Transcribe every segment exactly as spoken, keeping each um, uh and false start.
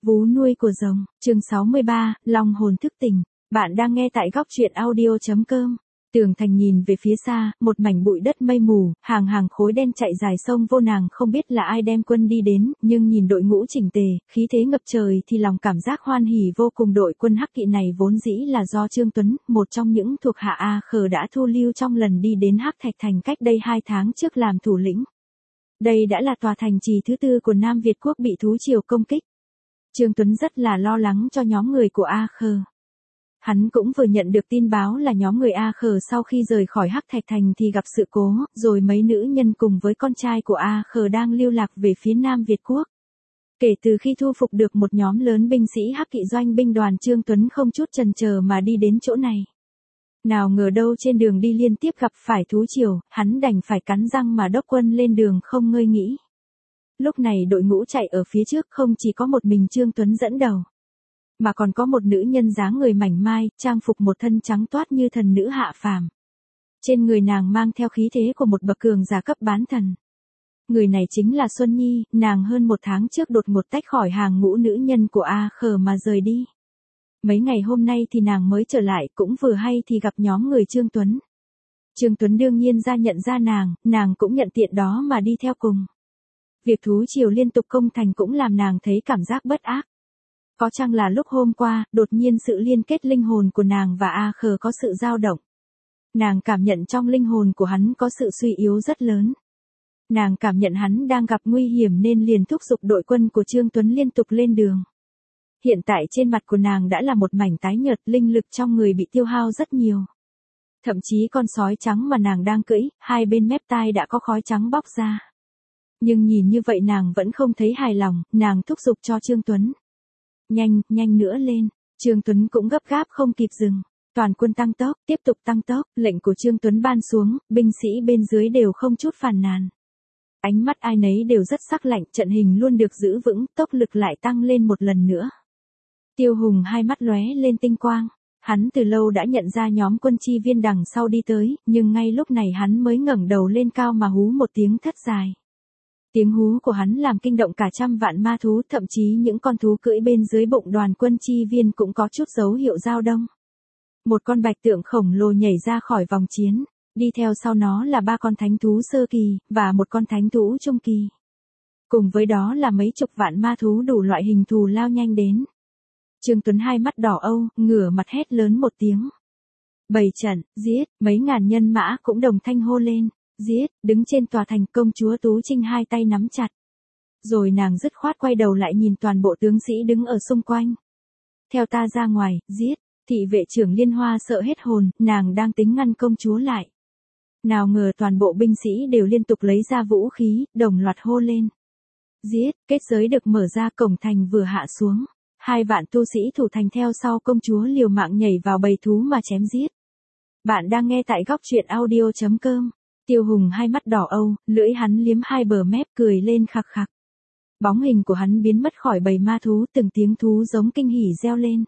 Vú nuôi của rồng, chương sáu mươi ba, Long hồn thức tỉnh. Bạn đang nghe tại góc truyện audio chấm com. Tường thành nhìn về phía xa, một mảnh bụi đất mây mù, hàng hàng khối đen chạy dài sông vô, nàng không biết là ai đem quân đi đến, nhưng nhìn đội ngũ chỉnh tề, khí thế ngập trời thì lòng cảm giác hoan hỉ vô cùng. Đội quân Hắc Kỵ này vốn dĩ là do Trương Tuấn, một trong những thuộc hạ A Khờ đã thu lưu trong lần đi đến Hắc Thạch Thành cách đây hai tháng trước làm thủ lĩnh. Đây đã là tòa thành trì thứ tư của Nam Việt quốc bị thú triều công kích. Trương Tuấn rất là lo lắng cho nhóm người của A Khờ. Hắn cũng vừa nhận được tin báo là nhóm người A Khờ sau khi rời khỏi Hắc Thạch Thành thì gặp sự cố, rồi mấy nữ nhân cùng với con trai của A Khờ đang lưu lạc về phía Nam Việt quốc. Kể từ khi thu phục được một nhóm lớn binh sĩ Hắc Kỵ doanh binh đoàn, Trương Tuấn không chút chần chờ mà đi đến chỗ này. Nào ngờ đâu trên đường đi liên tiếp gặp phải thú triều, hắn đành phải cắn răng mà đốc quân lên đường không ngơi nghỉ. Lúc này đội ngũ chạy ở phía trước không chỉ có một mình Trương Tuấn dẫn đầu, mà còn có một nữ nhân dáng người mảnh mai, trang phục một thân trắng toát như thần nữ hạ phàm. Trên người nàng mang theo khí thế của một bậc cường giả cấp bán thần. Người này chính là Xuân Nhi, nàng hơn một tháng trước đột ngột tách khỏi hàng ngũ nữ nhân của A Khờ mà rời đi. Mấy ngày hôm nay thì nàng mới trở lại, cũng vừa hay thì gặp nhóm người Trương Tuấn. Trương Tuấn đương nhiên ra nhận ra nàng, nàng cũng nhận tiện đó mà đi theo cùng. Việc thú triều liên tục công thành cũng làm nàng thấy cảm giác bất ác. Có chăng là lúc hôm qua, đột nhiên sự liên kết linh hồn của nàng và A Khờ có sự dao động. Nàng cảm nhận trong linh hồn của hắn có sự suy yếu rất lớn. Nàng cảm nhận hắn đang gặp nguy hiểm nên liền thúc giục đội quân của Trương Tuấn liên tục lên đường. Hiện tại trên mặt của nàng đã là một mảnh tái nhợt, linh lực trong người bị tiêu hao rất nhiều. Thậm chí con sói trắng mà nàng đang cưỡi, hai bên mép tai đã có khói trắng bóc ra. Nhưng nhìn như vậy nàng vẫn không thấy hài lòng, nàng thúc giục cho Trương Tuấn. Nhanh, nhanh nữa lên. Trương Tuấn cũng gấp gáp không kịp dừng. Toàn quân tăng tốc, tiếp tục tăng tốc, lệnh của Trương Tuấn ban xuống, binh sĩ bên dưới đều không chút phàn nàn. Ánh mắt ai nấy đều rất sắc lạnh, trận hình luôn được giữ vững, tốc lực lại tăng lên một lần nữa. Tiêu Hùng hai mắt lóe lên tinh quang. Hắn từ lâu đã nhận ra nhóm quân chi viên đằng sau đi tới, nhưng ngay lúc này hắn mới ngẩng đầu lên cao mà hú một tiếng thét dài. Tiếng hú của hắn làm kinh động cả trăm vạn ma thú, thậm chí những con thú cưỡi bên dưới bụng đoàn quân chi viên cũng có chút dấu hiệu dao động. Một con bạch tượng khổng lồ nhảy ra khỏi vòng chiến, đi theo sau nó là ba con thánh thú sơ kỳ, và một con thánh thú trung kỳ. Cùng với đó là mấy chục vạn ma thú đủ loại hình thù lao nhanh đến. Trương Tuấn hai mắt đỏ âu, ngửa mặt hét lớn một tiếng. Bày trận, giết, mấy ngàn nhân mã cũng đồng thanh hô lên. Giết, đứng trên tòa thành, công chúa Tú Trinh hai tay nắm chặt. Rồi nàng dứt khoát quay đầu lại nhìn toàn bộ tướng sĩ đứng ở xung quanh. Theo ta ra ngoài, giết. Thị vệ trưởng Liên Hoa sợ hết hồn, nàng đang tính ngăn công chúa lại. Nào ngờ toàn bộ binh sĩ đều liên tục lấy ra vũ khí, đồng loạt hô lên. Giết, kết giới được mở ra, cổng thành vừa hạ xuống. Hai vạn tu sĩ thủ thành theo sau công chúa liều mạng nhảy vào bầy thú mà chém giết. Bạn đang nghe tại góc truyện audio chấm com. Tiêu Hùng hai mắt đỏ âu, lưỡi hắn liếm hai bờ mép cười lên khặc khặc. Bóng hình của hắn biến mất khỏi bầy ma thú, từng tiếng thú giống kinh hỉ reo lên.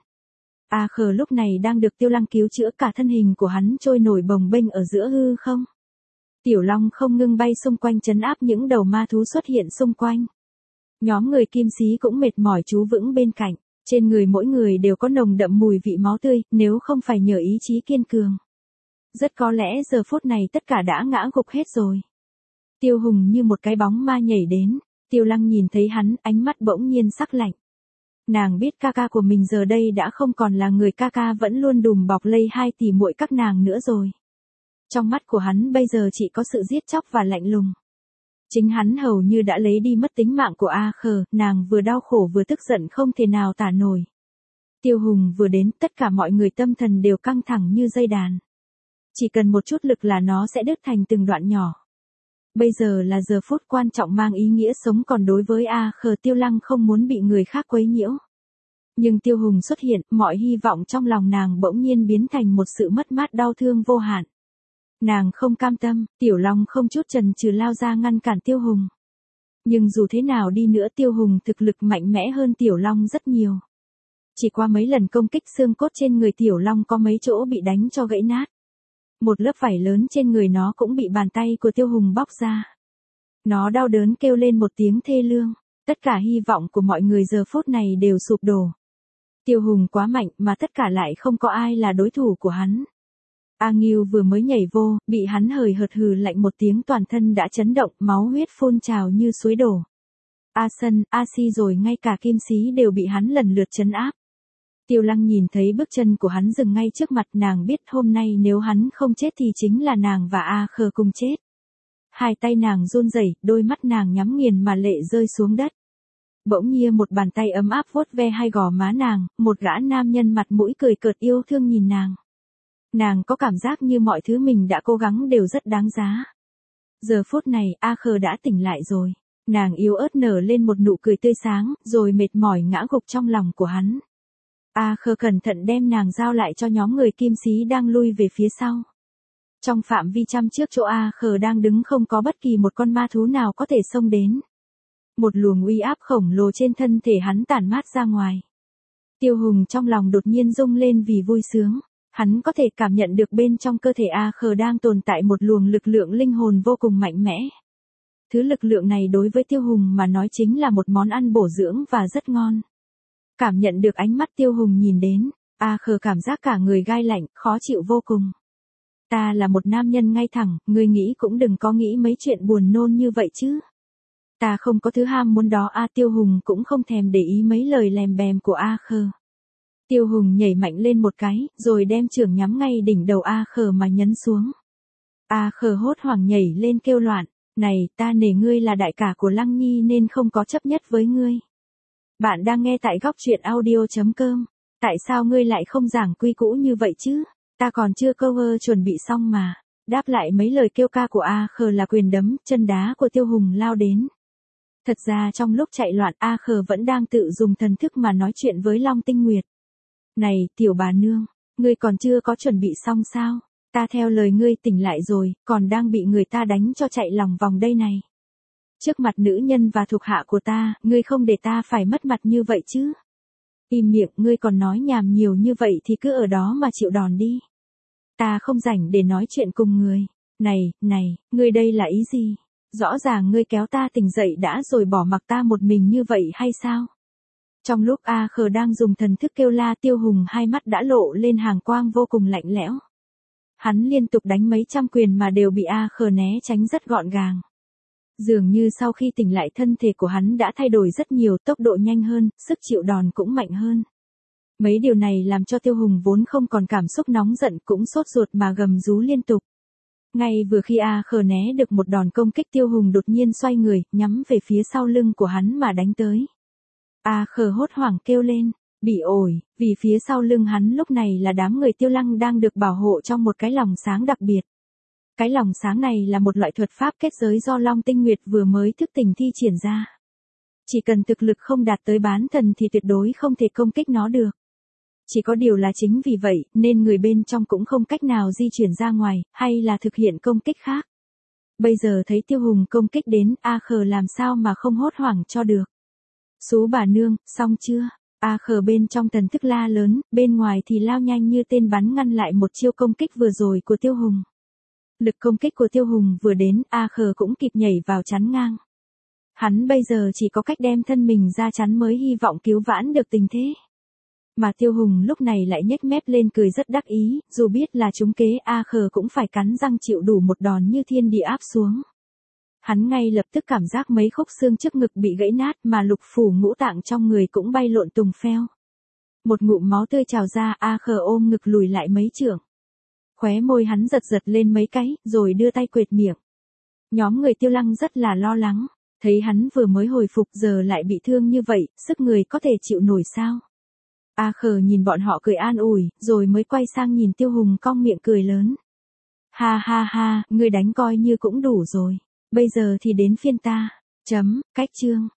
A Khờ lúc này đang được Tiêu Lăng cứu chữa, cả thân hình của hắn trôi nổi bồng bênh ở giữa hư không. Tiểu Long không ngưng bay xung quanh trấn áp những đầu ma thú xuất hiện xung quanh. Nhóm người Kim Xí cũng mệt mỏi trú vững bên cạnh, trên người mỗi người đều có nồng đậm mùi vị máu tươi, nếu không phải nhờ ý chí kiên cường. Rất có lẽ giờ phút này tất cả đã ngã gục hết rồi. Tiêu Hùng như một cái bóng ma nhảy đến, Tiêu Lăng nhìn thấy hắn, ánh mắt bỗng nhiên sắc lạnh. Nàng biết ca ca của mình giờ đây đã không còn là người ca ca vẫn luôn đùm bọc lây hai tỷ muội các nàng nữa rồi. Trong mắt của hắn bây giờ chỉ có sự giết chóc và lạnh lùng. Chính hắn hầu như đã lấy đi mất tính mạng của A Khờ, nàng vừa đau khổ vừa tức giận không thể nào tả nổi. Tiêu Hùng vừa đến, tất cả mọi người tâm thần đều căng thẳng như dây đàn. Chỉ cần một chút lực là nó sẽ đứt thành từng đoạn nhỏ. Bây giờ là giờ phút quan trọng mang ý nghĩa sống còn đối với A Khờ. Tiêu Lăng không muốn bị người khác quấy nhiễu. Nhưng Tiêu Hùng xuất hiện, mọi hy vọng trong lòng nàng bỗng nhiên biến thành một sự mất mát đau thương vô hạn. Nàng không cam tâm, Tiểu Long không chút chần chừ lao ra ngăn cản Tiêu Hùng. Nhưng dù thế nào đi nữa Tiêu Hùng thực lực mạnh mẽ hơn Tiểu Long rất nhiều. Chỉ qua mấy lần công kích xương cốt trên người Tiểu Long có mấy chỗ bị đánh cho gãy nát. Một lớp vảy lớn trên người nó cũng bị bàn tay của Tiêu Hùng bóc ra. Nó đau đớn kêu lên một tiếng thê lương. Tất cả hy vọng của mọi người giờ phút này đều sụp đổ. Tiêu Hùng quá mạnh mà tất cả lại không có ai là đối thủ của hắn. A Ngưu vừa mới nhảy vô, bị hắn hời hợt hừ lạnh một tiếng, toàn thân đã chấn động, máu huyết phun trào như suối đổ. A Sân, A Si rồi ngay cả Kim Sĩ đều bị hắn lần lượt trấn áp. Tiêu Lăng nhìn thấy bước chân của hắn dừng ngay trước mặt, nàng biết hôm nay nếu hắn không chết thì chính là nàng và A Khờ cùng chết. Hai tay nàng run rẩy, đôi mắt nàng nhắm nghiền mà lệ rơi xuống đất. Bỗng nhiên một bàn tay ấm áp vuốt ve hai gò má nàng, một gã nam nhân mặt mũi cười cợt yêu thương nhìn nàng. Nàng có cảm giác như mọi thứ mình đã cố gắng đều rất đáng giá. Giờ phút này, A Khờ đã tỉnh lại rồi. Nàng yếu ớt nở lên một nụ cười tươi sáng, rồi mệt mỏi ngã gục trong lòng của hắn. A Khờ cẩn thận đem nàng giao lại cho nhóm người Kim Sĩ đang lui về phía sau. Trong phạm vi trăm trước chỗ A Khờ đang đứng không có bất kỳ một con ma thú nào có thể xông đến. Một luồng uy áp khổng lồ trên thân thể hắn tản mát ra ngoài. Tiêu Hùng trong lòng đột nhiên rung lên vì vui sướng. Hắn có thể cảm nhận được bên trong cơ thể A Khờ đang tồn tại một luồng lực lượng linh hồn vô cùng mạnh mẽ. Thứ lực lượng này đối với Tiêu Hùng mà nói chính là một món ăn bổ dưỡng và rất ngon. Cảm nhận được ánh mắt Tiêu Hùng nhìn đến, A Khờ cảm giác cả người gai lạnh, khó chịu vô cùng. Ta là một nam nhân ngay thẳng, ngươi nghĩ cũng đừng có nghĩ mấy chuyện buồn nôn như vậy chứ. Ta không có thứ ham muốn đó. A Tiêu Hùng cũng không thèm để ý mấy lời lèm bèm của A Khờ. Tiêu Hùng nhảy mạnh lên một cái, rồi đem chưởng nhắm ngay đỉnh đầu A Khờ mà nhấn xuống. A Khờ hốt hoảng nhảy lên kêu loạn, này, ta nể ngươi là đại ca của Lăng Nhi nên không có chấp nhất với ngươi. Bạn đang nghe tại góc truyện audio chấm com. Tại sao ngươi lại không giảng quy cũ như vậy chứ? Ta còn chưa cover chuẩn bị xong mà. Đáp lại mấy lời kêu ca của A Khờ là quyền đấm, chân đá của Tiêu Hùng lao đến. Thật ra trong lúc chạy loạn, A Khờ vẫn đang tự dùng thần thức mà nói chuyện với Long Tinh Nguyệt. Này, tiểu bà nương, ngươi còn chưa có chuẩn bị xong sao? Ta theo lời ngươi tỉnh lại rồi, còn đang bị người ta đánh cho chạy lòng vòng đây này. Trước mặt nữ nhân và thuộc hạ của ta, ngươi không để ta phải mất mặt như vậy chứ? Im miệng, ngươi còn nói nhảm nhiều như vậy thì cứ ở đó mà chịu đòn đi. Ta không rảnh để nói chuyện cùng người. Này, này, ngươi đây là ý gì? Rõ ràng ngươi kéo ta tỉnh dậy đã rồi bỏ mặc ta một mình như vậy hay sao? Trong lúc A Khờ đang dùng thần thức kêu la, Tiêu Hùng hai mắt đã lộ lên hàng quang vô cùng lạnh lẽo. Hắn liên tục đánh mấy trăm quyền mà đều bị A Khờ né tránh rất gọn gàng. Dường như sau khi tỉnh lại thân thể của hắn đã thay đổi rất nhiều, tốc độ nhanh hơn, sức chịu đòn cũng mạnh hơn. Mấy điều này làm cho Tiêu Hùng vốn không còn cảm xúc nóng giận cũng sốt ruột mà gầm rú liên tục. Ngay vừa khi A Khờ né được một đòn công kích, Tiêu Hùng đột nhiên xoay người, nhắm về phía sau lưng của hắn mà đánh tới. A Khờ hốt hoảng kêu lên, bị ổi, vì phía sau lưng hắn lúc này là đám người Tiêu Lăng đang được bảo hộ trong một cái lồng sáng đặc biệt. Cái lồng sáng này là một loại thuật pháp kết giới do Long Tinh Nguyệt vừa mới thức tỉnh thi triển ra. Chỉ cần thực lực không đạt tới bán thần thì tuyệt đối không thể công kích nó được. Chỉ có điều là chính vì vậy, nên người bên trong cũng không cách nào di chuyển ra ngoài, hay là thực hiện công kích khác. Bây giờ thấy Tiêu Hùng công kích đến, A Khờ làm sao mà không hốt hoảng cho được. Sú bà nương, xong chưa? A Khờ bên trong thần thức la lớn, bên ngoài thì lao nhanh như tên bắn ngăn lại một chiêu công kích vừa rồi của Tiêu Hùng. Lực công kích của Tiêu Hùng vừa đến, A Khờ cũng kịp nhảy vào chắn ngang. Hắn bây giờ chỉ có cách đem thân mình ra chắn mới hy vọng cứu vãn được tình thế. Mà Tiêu Hùng lúc này lại nhếch mép lên cười rất đắc ý, dù biết là trúng kế, A Khờ cũng phải cắn răng chịu đủ một đòn như thiên địa áp xuống. Hắn ngay lập tức cảm giác mấy khúc xương trước ngực bị gãy nát mà lục phủ ngũ tạng trong người cũng bay lộn tùng pheo. Một ngụm máu tươi trào ra, A Khờ ôm ngực lùi lại mấy trượng. Khóe môi hắn giật giật lên mấy cái, rồi đưa tay quệt miệng. Nhóm người Tiêu Lăng rất là lo lắng, thấy hắn vừa mới hồi phục giờ lại bị thương như vậy, sức người có thể chịu nổi sao? A Khờ nhìn bọn họ cười an ủi, rồi mới quay sang nhìn Tiêu Hùng cong miệng cười lớn. Ha ha ha, ngươi đánh coi như cũng đủ rồi, bây giờ thì đến phiên ta. Chấm, cách chương.